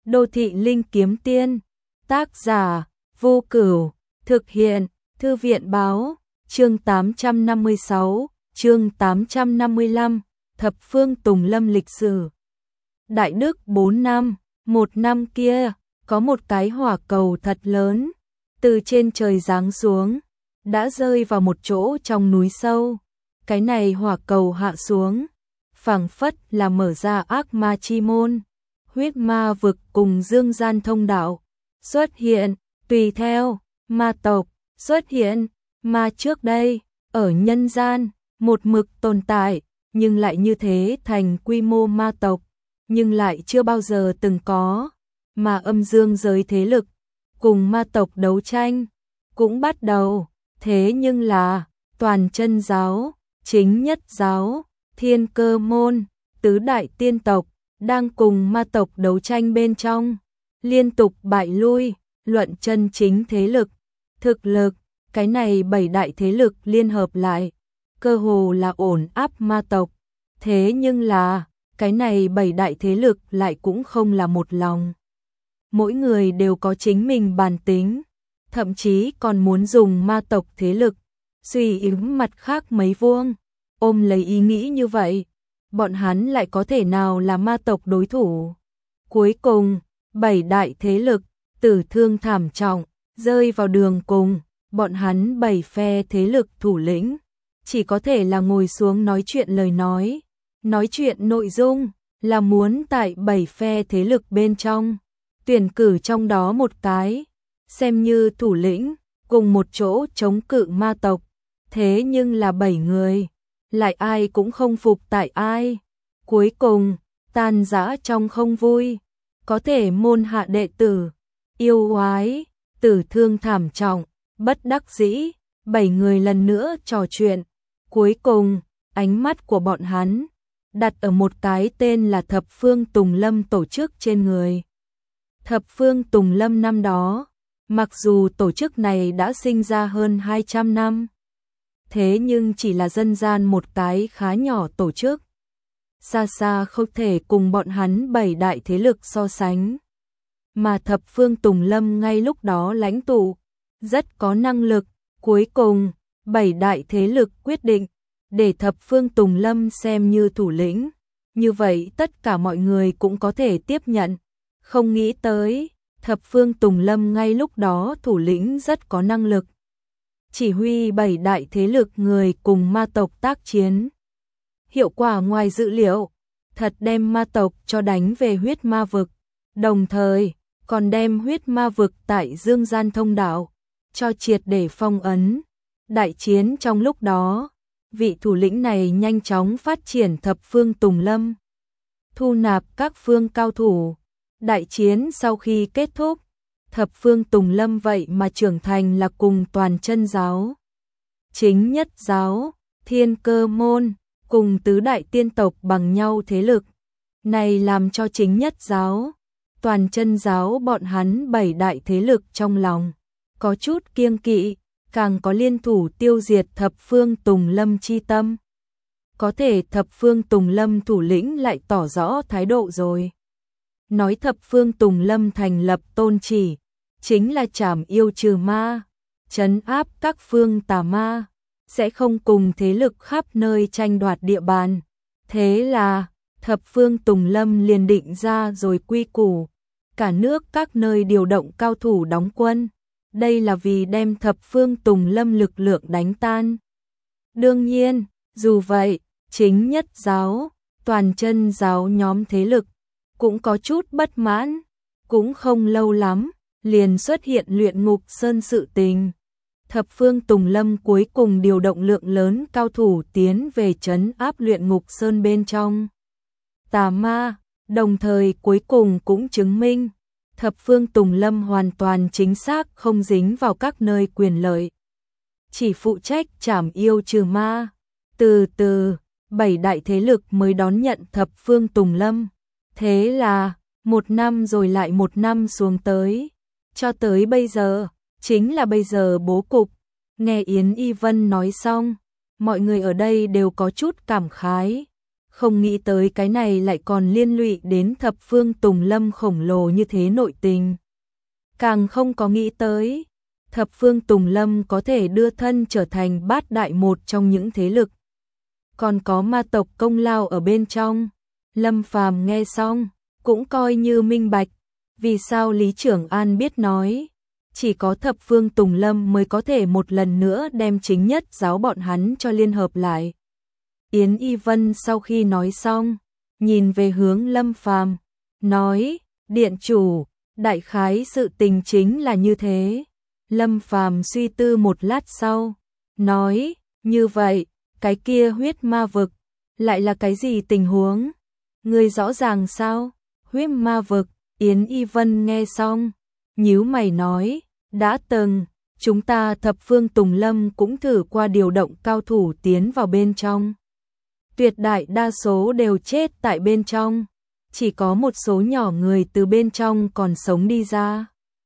Đô thị linh kiếm tiên, tác giả, Vô Cửu, thực hiện, Thư viện báo, chương 856, chương 855, Thập Phương Tùng Lâm lịch sử. Đại Đức 4 năm, một năm kia, có một cái hỏa cầu thật lớn, từ trên trời giáng xuống, đã rơi vào một chỗ trong núi sâu. Cái này hỏa cầu hạ xuống, phảng phất là mở ra ác ma chi môn, huyết ma vực cùng dương gian thông đạo xuất hiện, tùy theo ma tộc xuất hiện. Ma trước đây ở nhân gian một mực tồn tại, nhưng lại như thế thành quy mô ma tộc, nhưng lại chưa bao giờ từng có. Mà âm dương giới thế lực cùng ma tộc đấu tranh cũng bắt đầu, thế nhưng là Toàn Chân giáo, Chính Nhất giáo, Thiên Cơ môn, tứ đại tiên tộc đang cùng ma tộc đấu tranh bên trong, liên tục bại lui. Luận chân chính thế lực, thực lực, cái này 7 đại thế lực liên hợp lại, cơ hồ là ổn áp ma tộc. Thế nhưng là, cái này 7 đại thế lực lại cũng không là một lòng. Mỗi người đều có chính mình bản tính, thậm chí còn muốn dùng ma tộc thế lực suy yếu mặt khác mấy vuông. Ôm lấy ý nghĩ như vậy, bọn hắn lại có thể nào là ma tộc đối thủ. Cuối cùng, 7 đại thế lực tử thương thảm trọng, rơi vào đường cùng. Bọn hắn 7 phe thế lực thủ lĩnh chỉ có thể là ngồi xuống nói chuyện lời nói chuyện nội dung là muốn tại 7 phe thế lực bên trong tuyển cử trong đó một cái xem như thủ lĩnh, cùng một chỗ chống cự ma tộc. Thế nhưng là 7 người, lại ai cũng không phục tại ai. Cuối cùng, tan rã trong không vui, có thể môn hạ đệ tử, yêu oái, tử thương thảm trọng, bất đắc dĩ. 7 người lần nữa trò chuyện. Cuối cùng, ánh mắt của bọn hắn đặt ở một cái tên là Thập Phương Tùng Lâm tổ chức trên người. Thập Phương Tùng Lâm năm đó, mặc dù tổ chức này đã sinh ra hơn 200 năm, thế nhưng chỉ là dân gian một cái khá nhỏ tổ chức, xa xa không thể cùng bọn hắn 7 đại thế lực so sánh. Mà Thập Phương Tùng Lâm ngay lúc đó lãnh tụ rất có năng lực. Cuối cùng, 7 đại thế lực quyết định để Thập Phương Tùng Lâm xem như thủ lĩnh. Như vậy tất cả mọi người cũng có thể tiếp nhận. Không nghĩ tới, Thập Phương Tùng Lâm ngay lúc đó thủ lĩnh rất có năng lực, chỉ huy 7 đại thế lực người cùng ma tộc tác chiến. Hiệu quả ngoài dự liệu, thật đem ma tộc cho đánh về huyết ma vực, đồng thời còn đem huyết ma vực tại dương gian thông đạo cho triệt để phong ấn. Đại chiến trong lúc đó, vị thủ lĩnh này nhanh chóng phát triển Thập Phương Tùng Lâm, thu nạp các phương cao thủ. Đại chiến sau khi kết thúc, Thập Phương Tùng Lâm vậy mà trưởng thành là cùng Toàn Chân giáo, Chính Nhất giáo, Thiên Cơ môn cùng tứ đại tiên tộc bằng nhau thế lực. Này làm cho Chính Nhất giáo, Toàn Chân giáo bọn hắn 7 đại thế lực trong lòng có chút kiêng kỵ, càng có liên thủ tiêu diệt Thập Phương Tùng Lâm chi tâm. Có thể Thập Phương Tùng Lâm thủ lĩnh lại tỏ rõ thái độ rồi. Nói Thập Phương Tùng Lâm thành lập tôn chỉ, chính là trảm yêu trừ ma, trấn áp các phương tà ma, sẽ không cùng thế lực khắp nơi tranh đoạt địa bàn. Thế là, Thập Phương Tùng Lâm liền định ra rồi quy củ, cả nước các nơi điều động cao thủ đóng quân. Đây là vì đem Thập Phương Tùng Lâm lực lượng đánh tan. Đương nhiên, dù vậy, Chính Nhất giáo, Toàn Chân giáo nhóm thế lực cũng có chút bất mãn. Cũng không lâu lắm, liền xuất hiện Luyện Ngục Sơn sự tình. Thập Phương Tùng Lâm cuối cùng điều động lượng lớn cao thủ tiến về trấn áp Luyện Ngục Sơn bên trong tà ma, đồng thời cuối cùng cũng chứng minh Thập Phương Tùng Lâm hoàn toàn chính xác không dính vào các nơi quyền lợi, chỉ phụ trách trảm yêu trừ ma. Từ từ, 7 đại thế lực mới đón nhận Thập Phương Tùng Lâm. Thế là, một năm rồi lại một năm xuống tới, cho tới bây giờ, chính là bây giờ bố cục. Nghe Yến Y Vân nói xong, mọi người ở đây đều có chút cảm khái. Không nghĩ tới cái này lại còn liên lụy đến thập phương Tùng Lâm khổng lồ như thế nội tình. Càng không có nghĩ tới, thập phương Tùng Lâm có thể đưa thân trở thành bát đại một trong những thế lực. Còn có ma tộc công lao ở bên trong. Lâm Phàm nghe xong, cũng coi như minh bạch. Vì sao Lý Trưởng An biết nói, chỉ có thập phương Tùng Lâm mới có thể một lần nữa đem chính nhất giáo bọn hắn cho liên hợp lại. Yến Y Vân sau khi nói xong, nhìn về hướng Lâm Phàm, nói, điện chủ, đại khái sự tình chính là như thế. Lâm Phàm suy tư một lát sau, nói, như vậy, cái kia huyết ma vực, lại là cái gì tình huống? Ngươi rõ ràng sao? Huyết ma vực, Yến Y Vân nghe xong, nhíu mày nói, đã từng, chúng ta thập phương Tùng Lâm cũng thử qua điều động cao thủ tiến vào bên trong. Tuyệt đại đa số đều chết tại bên trong, chỉ có một số nhỏ người từ bên trong còn sống đi ra.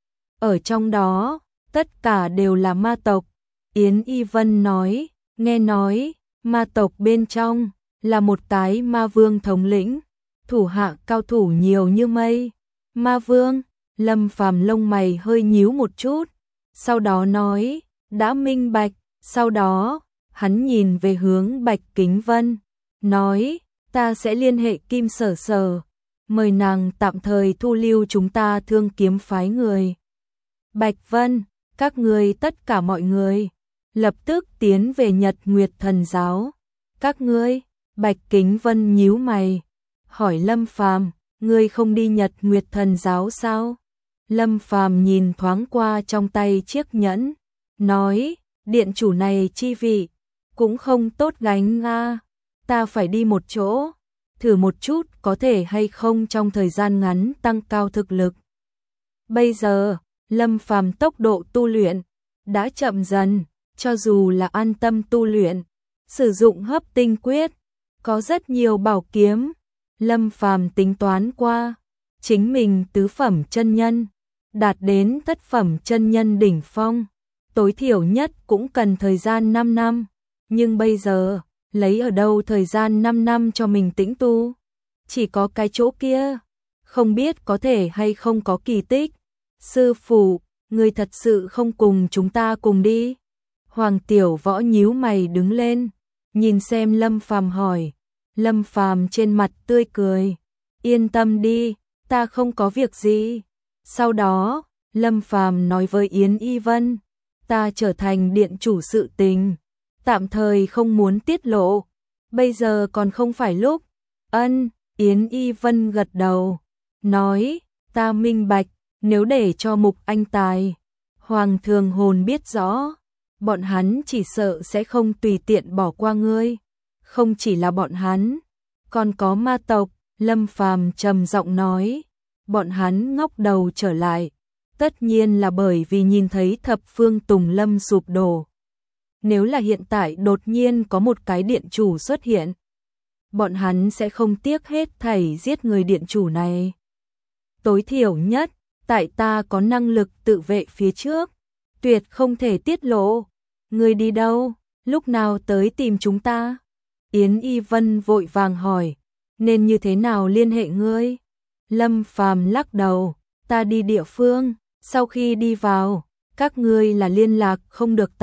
Ở trong đó, tất cả đều là ma tộc. Yến Y Vân nói, nghe nói, ma tộc bên trong là một cái ma vương thống lĩnh, thủ hạ cao thủ nhiều như mây. Ma vương, Lâm Phàm lông mày hơi nhíu một chút, sau đó nói, đã minh bạch. Sau đó, hắn nhìn về hướng Bạch Kính Vân, nói, ta sẽ liên hệ Kim Sở Sở, mời nàng tạm thời thu lưu chúng ta Thương Kiếm phái người. Bạch Vân, các ngươi tất cả mọi người, lập tức tiến về Nhật Nguyệt Thần Giáo. Các ngươi, Bạch Kính Vân nhíu mày, hỏi Lâm Phàm, ngươi không đi Nhật Nguyệt Thần Giáo sao? Lâm Phàm nhìn thoáng qua trong tay chiếc nhẫn, nói, điện chủ này chi vị, cũng không tốt gánh a, ta phải đi một chỗ, thử một chút có thể hay không trong thời gian ngắn tăng cao thực lực. Bây giờ, Lâm Phàm tốc độ tu luyện đã chậm dần, cho dù là an tâm tu luyện, sử dụng hấp tinh quyết, có rất nhiều bảo kiếm. Lâm Phàm tính toán qua, chính mình tứ phẩm chân nhân, đạt đến thất phẩm chân nhân đỉnh phong, tối thiểu nhất cũng cần thời gian 5 năm, nhưng bây giờ, lấy ở đâu thời gian 5 năm cho mình tĩnh tu? Chỉ có cái chỗ kia, không biết có thể hay không có kỳ tích. Sư phụ, người thật sự không cùng chúng ta cùng đi? Hoàng Tiểu Võ nhíu mày đứng lên, nhìn xem Lâm Phàm hỏi. Lâm Phàm trên mặt tươi cười, yên tâm đi, ta không có việc gì. Sau đó, Lâm Phàm nói với Yến Y Vân, ta trở thành điện chủ sự tình, tạm thời không muốn tiết lộ, bây giờ còn không phải lúc. Ân, Yến Y Vân gật đầu, nói, ta minh bạch, nếu để cho Mục Anh Tài, Hoàng Thường Hồn biết rõ, bọn hắn chỉ sợ sẽ không tùy tiện bỏ qua ngươi. Không chỉ là bọn hắn, còn có ma tộc. Lâm Phàm trầm giọng nói, bọn hắn ngóc đầu trở lại, tất nhiên là bởi vì nhìn thấy thập phương Tùng Lâm sụp đổ. Nếu là hiện tại đột nhiên có một cái điện chủ xuất hiện, bọn hắn sẽ không tiếc hết thảy giết người điện chủ này. Tối thiểu nhất, tại ta có năng lực tự vệ phía trước, tuyệt không thể tiết lộ. Ngươi đi đâu, lúc nào tới tìm chúng ta? Yến Y Vân vội vàng hỏi, nên như thế nào liên hệ ngươi? Lâm Phàm lắc đầu, ta đi địa phương, sau khi đi vào, các ngươi là liên lạc không được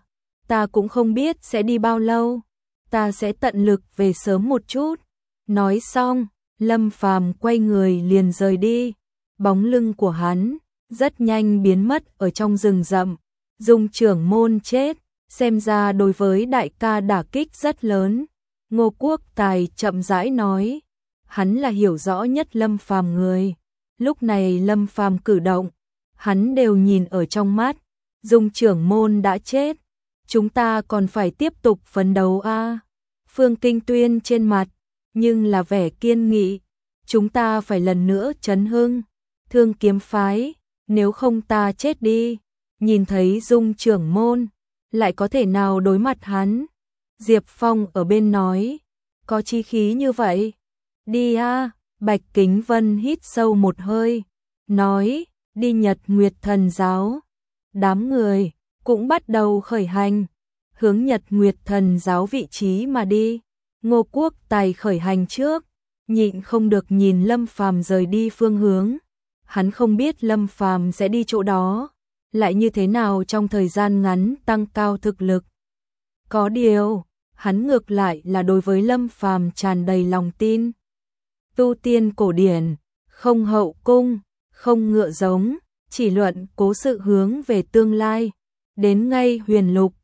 ta cũng không biết sẽ đi bao lâu, ta sẽ tận lực về sớm một chút. Nói xong, Lâm Phàm quay người liền rời đi, bóng lưng của hắn rất nhanh biến mất ở trong rừng rậm. Dung trưởng môn chết, xem ra đối với đại ca đả kích rất lớn. Ngô Quốc Tài chậm rãi nói, hắn là hiểu rõ nhất Lâm Phàm người. Lúc này Lâm Phàm cử động, hắn đều nhìn ở trong mắt. Dung trưởng môn đã chết, chúng ta còn phải tiếp tục phấn đấu a. Phương Kinh Tuyên trên mặt, nhưng là vẻ kiên nghị. Chúng ta phải lần nữa chấn hưng Thương Kiếm phái, nếu không ta chết đi. Nhìn thấy Dung trưởng môn, lại có thể nào đối mặt hắn? Diệp Phong ở bên nói, có chí khí như vậy. Đi a. Bạch Kính Vân hít sâu một hơi, nói, đi Nhật Nguyệt Thần Giáo. Đám người cũng bắt đầu khởi hành, hướng Nhật Nguyệt Thần Giáo vị trí mà đi. Ngô Quốc Tài khởi hành trước, nhịn không được nhìn Lâm Phàm rời đi phương hướng. Hắn không biết Lâm Phàm sẽ đi chỗ đó, lại như thế nào trong thời gian ngắn tăng cao thực lực. Có điều, hắn ngược lại là đối với Lâm Phàm tràn đầy lòng tin. Tu tiên cổ điển, không hậu cung, không ngựa giống, chỉ luận cố sự hướng về tương lai. Đến ngay huyền lục,